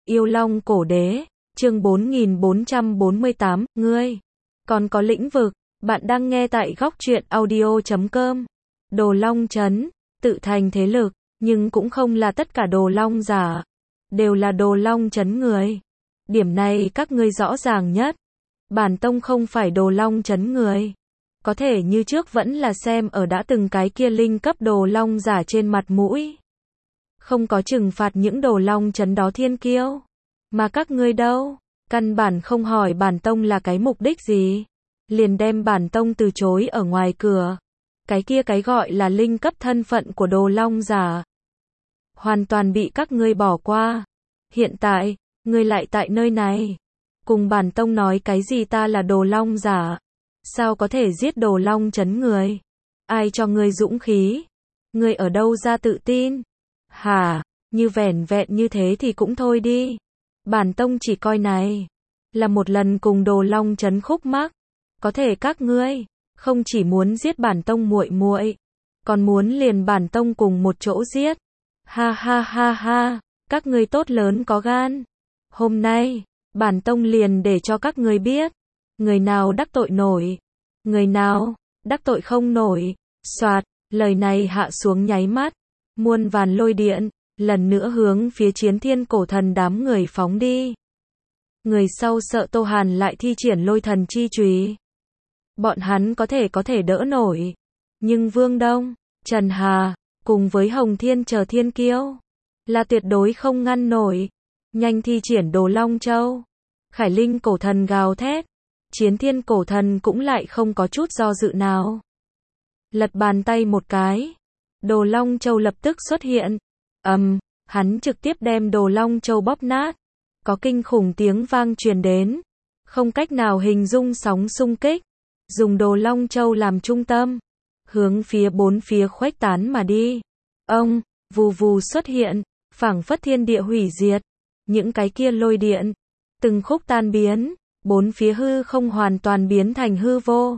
Yêu Long Cổ Đế, chương 4448, ngươi, còn có lĩnh vực, bạn đang nghe tại góc truyện audio.com. Đồ Long Trấn, tự thành thế lực, nhưng cũng không là tất cả Đồ Long giả, đều là Đồ Long Trấn người. Điểm này các ngươi rõ ràng nhất. Bản tông không phải Đồ Long Trấn người. Có thể như trước vẫn là xem ở đã từng cái kia linh cấp Đồ Long giả trên mặt mũi. Không có trừng phạt những Đồ Long Trấn đó thiên kiêu. Mà các ngươi đâu? Căn bản không hỏi bản tông là cái mục đích gì. Liền đem bản tông từ chối ở ngoài cửa. Cái kia cái gọi là linh cấp thân phận của Đồ Long giả. Hoàn toàn bị các ngươi bỏ qua. Hiện tại, ngươi lại tại nơi này. Cùng bản tông nói cái gì ta là Đồ Long giả. Sao có thể giết Đồ Long Trấn người? Ai cho ngươi dũng khí? Ngươi ở đâu ra tự tin? Hả, như vẻn vẹn như thế thì cũng thôi đi. Bản tông chỉ coi này là một lần cùng Đồ Long Trấn khúc mắc. Có thể các ngươi không chỉ muốn giết bản tông muội muội, còn muốn liền bản tông cùng một chỗ giết. Ha ha ha ha, các ngươi tốt lớn có gan. Hôm nay, bản tông liền để cho các ngươi biết, người nào đắc tội nổi, người nào đắc tội không nổi. Soạt, lời này hạ xuống nháy mắt, muôn vàn lôi điện lần nữa hướng phía Chiến Thiên Cổ Thần đám người phóng đi. Người sau sợ Tô Hàn lại thi triển Lôi Thần chi chùy. Bọn hắn có thể đỡ nổi, nhưng Vương Đông, Trần Hà cùng với Hồng Thiên chờ thiên kiêu là tuyệt đối không ngăn nổi. Nhanh thi triển Đồ Long Châu. Khải Linh Cổ Thần gào thét, Chiến Thiên Cổ Thần cũng lại không có chút do dự nào. Lật bàn tay một cái, Đồ Long Châu lập tức xuất hiện. Hắn trực tiếp đem Đồ Long Châu bóp nát. Có kinh khủng tiếng vang truyền đến, không cách nào hình dung sóng xung kích. Dùng Đồ Long Châu làm trung tâm, hướng phía bốn phía khuếch tán mà đi. Vù vù xuất hiện, phảng phất thiên địa hủy diệt. Những cái kia lôi điện, từng khúc tan biến, bốn phía hư không hoàn toàn biến thành hư vô.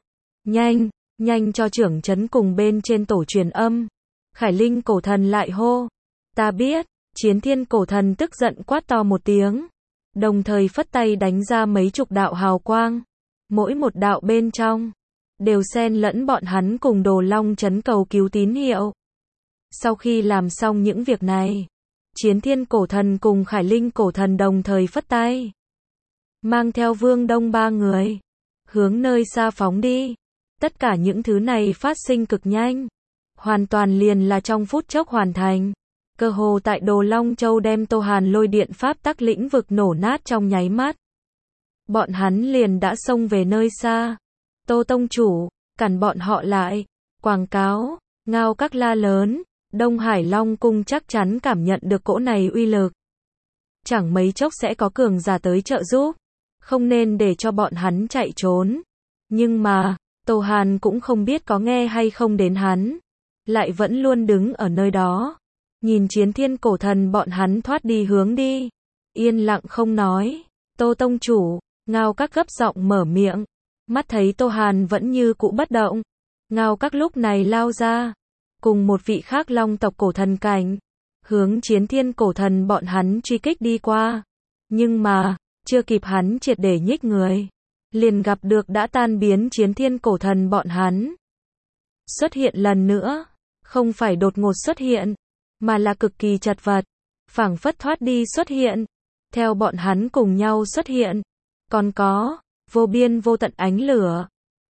Nhanh cho trưởng trấn cùng bên trên tổ truyền âm. Khải Linh Cổ Thần lại hô. Ta biết. Chiến Thiên Cổ Thần tức giận quát to một tiếng, đồng thời phất tay đánh ra mấy chục đạo hào quang. Mỗi một đạo bên trong đều xen lẫn bọn hắn cùng Đồ Long Trấn cầu cứu tín hiệu. Sau khi làm xong những việc này, Chiến Thiên Cổ Thần cùng Khải Linh Cổ Thần đồng thời phất tay, mang theo Vương Đông ba người hướng nơi xa phóng đi. Tất cả những thứ này phát sinh cực nhanh, hoàn toàn liền là trong phút chốc hoàn thành. Cơ hồ tại Đồ Long Châu đem Tô Hàn lôi điện pháp tắc lĩnh vực nổ nát trong nháy mắt. Bọn hắn liền đã xông về nơi xa. Tô tông chủ, cản bọn họ lại. Quảng cáo, ngao các la lớn. Đông Hải Long cung chắc chắn cảm nhận được cỗ này uy lực. Chẳng mấy chốc sẽ có cường giả tới trợ giúp. Không nên để cho bọn hắn chạy trốn. Nhưng mà, Tô Hàn cũng không biết có nghe hay không đến hắn. Lại vẫn luôn đứng ở nơi đó. Nhìn Chiến Thiên Cổ Thần bọn hắn thoát đi hướng đi. Yên lặng không nói. Tô tông chủ, ngao các gấp giọng mở miệng. Mắt thấy Tô Hàn vẫn như cũ bất động. Ngao các lúc này lao ra. Cùng một vị khác Long tộc cổ thần cảnh. Hướng Chiến Thiên Cổ Thần bọn hắn truy kích đi qua. Nhưng mà, chưa kịp hắn triệt để nhích người. Liền gặp được đã tan biến Chiến Thiên Cổ Thần bọn hắn. Xuất hiện lần nữa. Không phải đột ngột xuất hiện, mà là cực kỳ chật vật. Phảng phất thoát đi xuất hiện. Theo bọn hắn cùng nhau xuất hiện. Còn có, vô biên vô tận ánh lửa.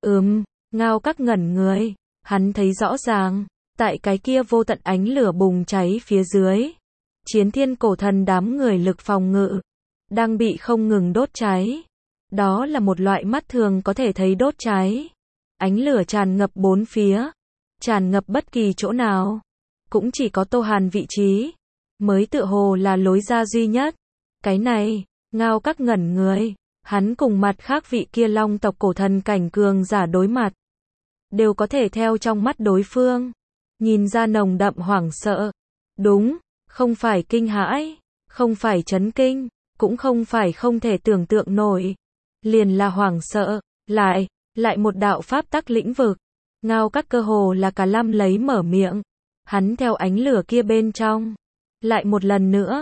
Ngao các ngẩn người. Hắn thấy rõ ràng, tại cái kia vô tận ánh lửa bùng cháy phía dưới. Chiến Thiên Cổ Thần đám người lực phòng ngự đang bị không ngừng đốt cháy. Đó là một loại mắt thường có thể thấy đốt cháy. Ánh lửa tràn ngập bốn phía. Tràn ngập bất kỳ chỗ nào. Cũng chỉ có Tô Hàn vị trí mới tựa hồ là lối ra duy nhất. Cái này, ngao các ngẩn người. Hắn cùng mặt khác vị kia Long tộc cổ thần cảnh cường giả đối mặt, đều có thể theo trong mắt đối phương nhìn ra nồng đậm hoảng sợ. Đúng, không phải kinh hãi, không phải chấn kinh, cũng không phải không thể tưởng tượng nổi. Liền là hoảng sợ. Lại một đạo pháp tắc lĩnh vực. Ngao các cơ hồ là cả lâm lấy mở miệng. Hắn theo ánh lửa kia bên trong, lại một lần nữa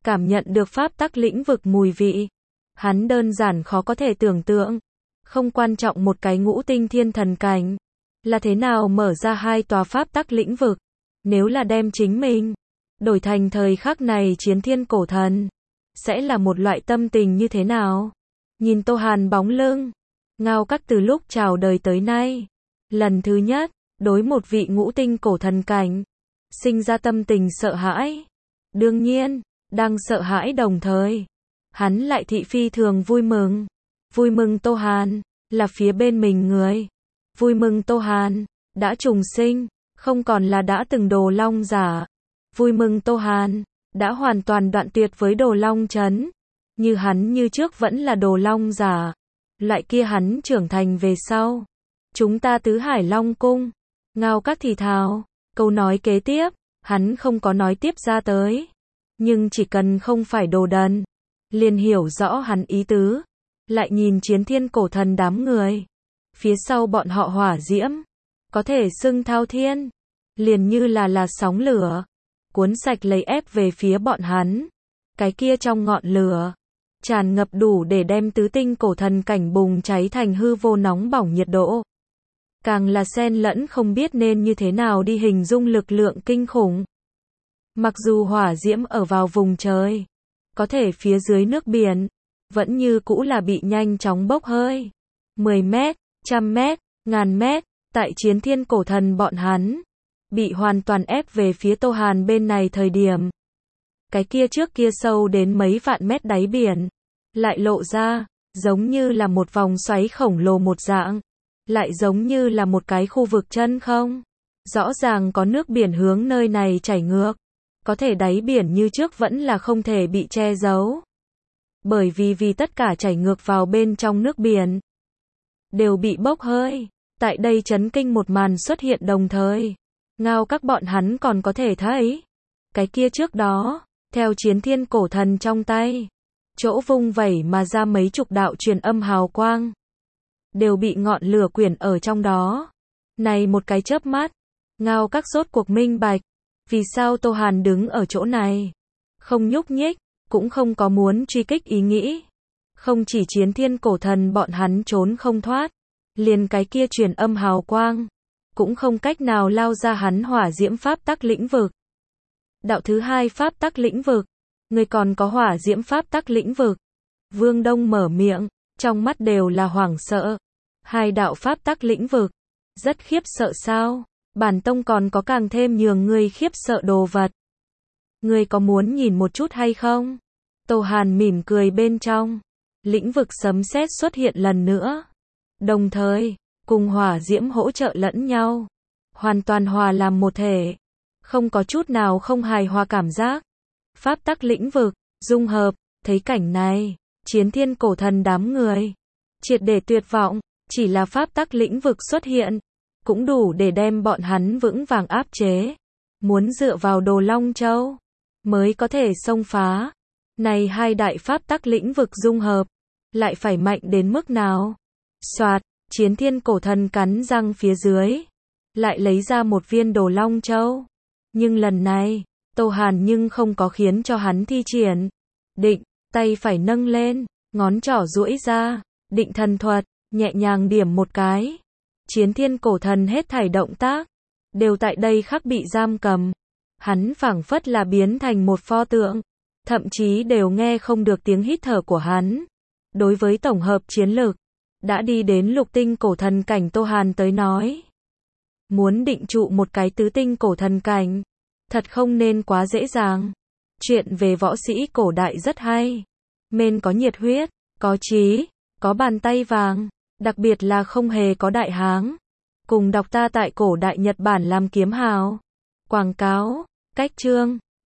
cảm nhận được pháp tắc lĩnh vực mùi vị. Hắn đơn giản khó có thể tưởng tượng. Không quan trọng một cái ngũ tinh thiên thần cảnh là thế nào mở ra hai tòa pháp tắc lĩnh vực. Nếu là đem chính mình đổi thành thời khắc này chiến thiên cổ thần, sẽ là một loại tâm tình như thế nào? Nhìn Tô Hàn bóng lưng, Ngao Các từ lúc chào đời tới nay, lần thứ nhất, đối một vị ngũ tinh cổ thần cảnh, sinh ra tâm tình sợ hãi. Đương nhiên, đang sợ hãi đồng thời, hắn lại thị phi thường vui mừng. Vui mừng Tô Hàn, là phía bên mình người. Vui mừng Tô Hàn, đã trùng sinh, không còn là đã từng Đồ Long giả. Vui mừng Tô Hàn, đã hoàn toàn đoạn tuyệt với Đồ Long trấn. Như hắn như trước vẫn là Đồ Long giả. Loại kia hắn trưởng thành về sau. Chúng ta tứ hải Long cung. Ngao Các thì thào, câu nói kế tiếp, hắn không có nói tiếp ra tới. Nhưng chỉ cần không phải đồ đần, liền hiểu rõ hắn ý tứ. Lại nhìn chiến thiên cổ thần đám người. Phía sau bọn họ hỏa diễm, có thể xưng thao thiên. Liền như là sóng lửa, cuốn sạch lấy ép về phía bọn hắn. Cái kia trong ngọn lửa, tràn ngập đủ để đem tứ tinh cổ thần cảnh bùng cháy thành hư vô nóng bỏng nhiệt độ. Càng là xen lẫn không biết nên như thế nào đi hình dung lực lượng kinh khủng. Mặc dù hỏa diễm ở vào vùng trời, có thể phía dưới nước biển, vẫn như cũ là bị nhanh chóng bốc hơi. 10 mét, 100 mét, 1000 mét, tại chiến thiên cổ thần bọn hắn, bị hoàn toàn ép về phía Tô Hàn bên này thời điểm. Cái kia trước kia sâu đến mấy vạn mét đáy biển, lại lộ ra, giống như là một vòng xoáy khổng lồ một dạng, lại giống như là một cái khu vực chân không. Rõ ràng có nước biển hướng nơi này chảy ngược, có thể đáy biển như trước vẫn là không thể bị che giấu. Bởi vì tất cả chảy ngược vào bên trong nước biển, đều bị bốc hơi. Tại đây chấn kinh một màn xuất hiện đồng thời. Ngao Các bọn hắn còn có thể thấy. Cái kia trước đó, theo chiến thiên cổ thần trong tay, chỗ vung vẩy mà ra mấy chục đạo truyền âm hào quang, đều bị ngọn lửa quyển ở trong đó. Này một cái chớp mắt, Ngao Các rốt cuộc minh bạch, vì sao Tô Hàn đứng ở chỗ này, không nhúc nhích, cũng không có muốn truy kích ý nghĩ. Không chỉ chiến thiên cổ thần bọn hắn trốn không thoát, liền cái kia truyền âm hào quang, cũng không cách nào lao ra hắn hỏa diễm pháp tắc lĩnh vực. Đạo thứ hai pháp tắc lĩnh vực, người còn có hỏa diễm pháp tắc lĩnh vực. Vương Đông mở miệng, trong mắt đều là hoảng sợ. Hai đạo pháp tắc lĩnh vực, rất khiếp sợ sao? Bản tông còn có càng thêm nhường người khiếp sợ đồ vật. Người có muốn nhìn một chút hay không? Tô Hàn mỉm cười bên trong. Lĩnh vực sấm sét xuất hiện lần nữa. Đồng thời, cùng hỏa diễm hỗ trợ lẫn nhau. Hoàn toàn hòa làm một thể. Không có chút nào không hài hòa cảm giác. Pháp tắc lĩnh vực, dung hợp, thấy cảnh này, chiến thiên cổ thần đám người. Triệt để tuyệt vọng, chỉ là pháp tắc lĩnh vực xuất hiện. Cũng đủ để đem bọn hắn vững vàng áp chế. Muốn dựa vào Đồ Long Châu, mới có thể xông phá. Này hai đại pháp tắc lĩnh vực dung hợp, lại phải mạnh đến mức nào? Soạt, chiến thiên cổ thần cắn răng phía dưới, lại lấy ra một viên Đồ Long Châu. Nhưng lần này, Tô Hàn nhưng không có khiến cho hắn thi triển. Định, tay phải nâng lên, ngón trỏ duỗi ra, định thần thuật, nhẹ nhàng điểm một cái. Chiến thiên cổ thần hết thảy động tác, đều tại đây khắc bị giam cầm. Hắn phảng phất là biến thành một pho tượng, thậm chí đều nghe không được tiếng hít thở của hắn. Đối với tổng hợp chiến lược, đã đi đến lục tinh cổ thần cảnh Tô Hàn tới nói. Muốn định trụ một cái tứ tinh cổ thần cảnh, thật không nên quá dễ dàng. Chuyện về võ sĩ cổ đại rất hay. Mên có nhiệt huyết, có trí, có bàn tay vàng, đặc biệt là không hề có đại háng. Cùng đọc ta tại cổ đại Nhật Bản làm kiếm hào. Quảng cáo, cách chương.